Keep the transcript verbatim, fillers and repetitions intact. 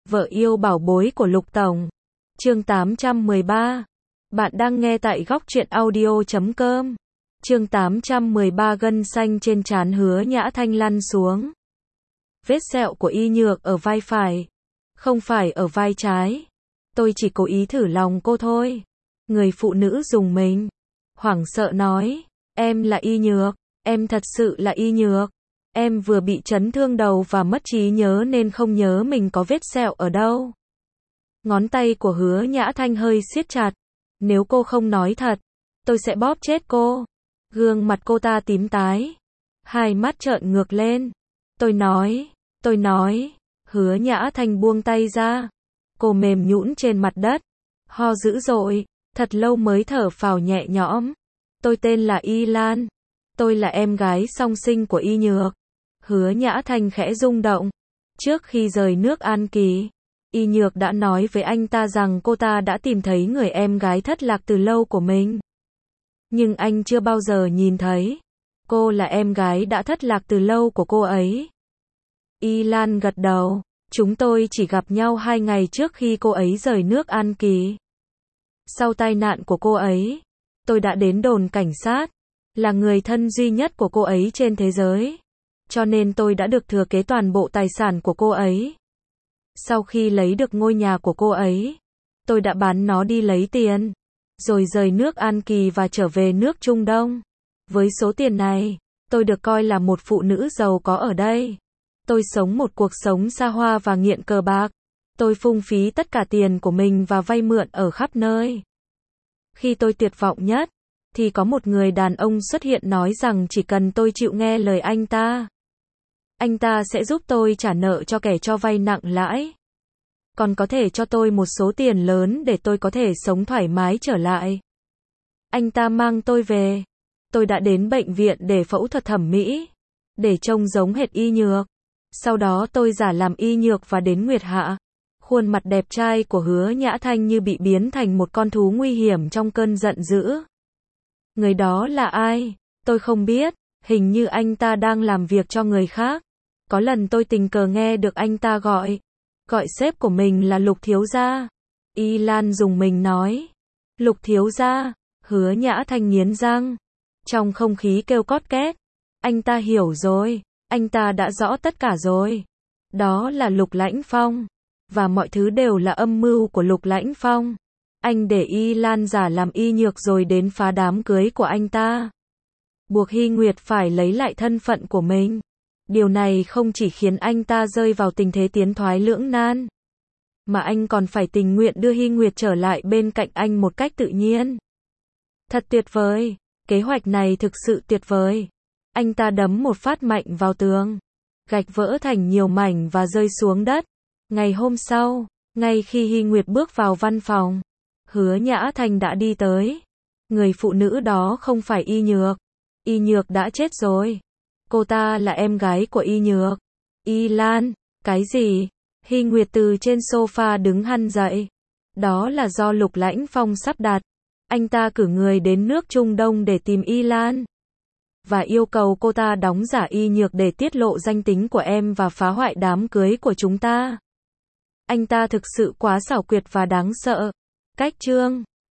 Vợ yêu bảo bối của Lục Tổng. Chương tám trăm mười ba. Bạn đang nghe tại góc truyện audio chấm com. Chương tám trăm mười ba. Gân xanh trên trán Hứa Nhã Thanh lăn xuống. Vết sẹo của Y Nhược ở vai phải, không phải ở vai trái. Tôi chỉ cố ý thử lòng cô thôi. Người phụ nữ rùng mình, hoảng sợ nói, em là Y Nhược, em thật sự là Y Nhược. Em vừa bị chấn thương đầu và mất trí nhớ nên không nhớ mình có vết sẹo ở đâu. Ngón tay của Hứa Nhã Thanh hơi siết chặt. Nếu cô không nói thật, tôi sẽ bóp chết cô. Gương mặt cô ta tím tái, hai mắt trợn ngược lên. Tôi nói, tôi nói. Hứa Nhã Thanh buông tay ra. Cô mềm nhũn trên mặt đất, ho dữ dội, thật lâu mới thở phào nhẹ nhõm. Tôi tên là Y Lan. Tôi là em gái song sinh của Y Nhược. Hứa Nhã Thanh khẽ rung động. Trước khi rời nước An Kỳ, Y Nhược đã nói với anh ta rằng cô ta đã tìm thấy người em gái thất lạc từ lâu của mình. Nhưng anh chưa bao giờ nhìn thấy cô là em gái đã thất lạc từ lâu của cô ấy. Y Lan gật đầu. Chúng tôi chỉ gặp nhau hai ngày trước khi cô ấy rời nước An Kỳ. Sau tai nạn của cô ấy, tôi đã đến đồn cảnh sát, là người thân duy nhất của cô ấy trên thế giới. Cho nên tôi đã được thừa kế toàn bộ tài sản của cô ấy. Sau khi lấy được ngôi nhà của cô ấy, tôi đã bán nó đi lấy tiền, rồi rời nước An Kỳ và trở về nước Trung Đông. Với số tiền này, tôi được coi là một phụ nữ giàu có ở đây. Tôi sống một cuộc sống xa hoa và nghiện cờ bạc. Tôi phung phí tất cả tiền của mình và vay mượn ở khắp nơi. Khi tôi tuyệt vọng nhất, thì có một người đàn ông xuất hiện nói rằng chỉ cần tôi chịu nghe lời anh ta, anh ta sẽ giúp tôi trả nợ cho kẻ cho vay nặng lãi. Còn có thể cho tôi một số tiền lớn để tôi có thể sống thoải mái trở lại. Anh ta mang tôi về. Tôi đã đến bệnh viện để phẫu thuật thẩm mỹ, để trông giống hệt Y Nhược. Sau đó tôi giả làm Y Nhược và đến Nguyệt Hạ. Khuôn mặt đẹp trai của Hứa Nhã Thanh như bị biến thành một con thú nguy hiểm trong cơn giận dữ. Người đó là ai? Tôi không biết. Hình như anh ta đang làm việc cho người khác. Có lần tôi tình cờ nghe được anh ta gọi. Gọi sếp của mình là Lục thiếu gia. Y Lan dùng mình nói. Lục thiếu gia. Hứa Nhã Thanh nghiến răng. Trong không khí kêu cót két. Anh ta hiểu rồi. Anh ta đã rõ tất cả rồi. Đó là Lục Lãnh Phong. Và mọi thứ đều là âm mưu của Lục Lãnh Phong. Anh để Y Lan giả làm Y Nhược rồi đến phá đám cưới của anh ta. Buộc Hy Nguyệt phải lấy lại thân phận của mình. Điều này không chỉ khiến anh ta rơi vào tình thế tiến thoái lưỡng nan, mà anh còn phải tình nguyện đưa Hy Nguyệt trở lại bên cạnh anh một cách tự nhiên. Thật tuyệt vời. Kế hoạch này thực sự tuyệt vời. Anh ta đấm một phát mạnh vào tường. Gạch vỡ thành nhiều mảnh và rơi xuống đất. Ngày hôm sau, ngay khi Hy Nguyệt bước vào văn phòng, Hứa Nhã Thanh đã đi tới. Người phụ nữ đó không phải Y Nhược. Y Nhược đã chết rồi. Cô ta là em gái của Y Nhược. Y Lan, cái gì? Hy Nguyệt từ trên sofa đứng hẳn dậy. Đó là do Lục Lãnh Phong sắp đặt. Anh ta cử người đến nước Trung Đông để tìm Y Lan. Và yêu cầu cô ta đóng giả Y Nhược để tiết lộ danh tính của em và phá hoại đám cưới của chúng ta. Anh ta thực sự quá xảo quyệt và đáng sợ. Cách chương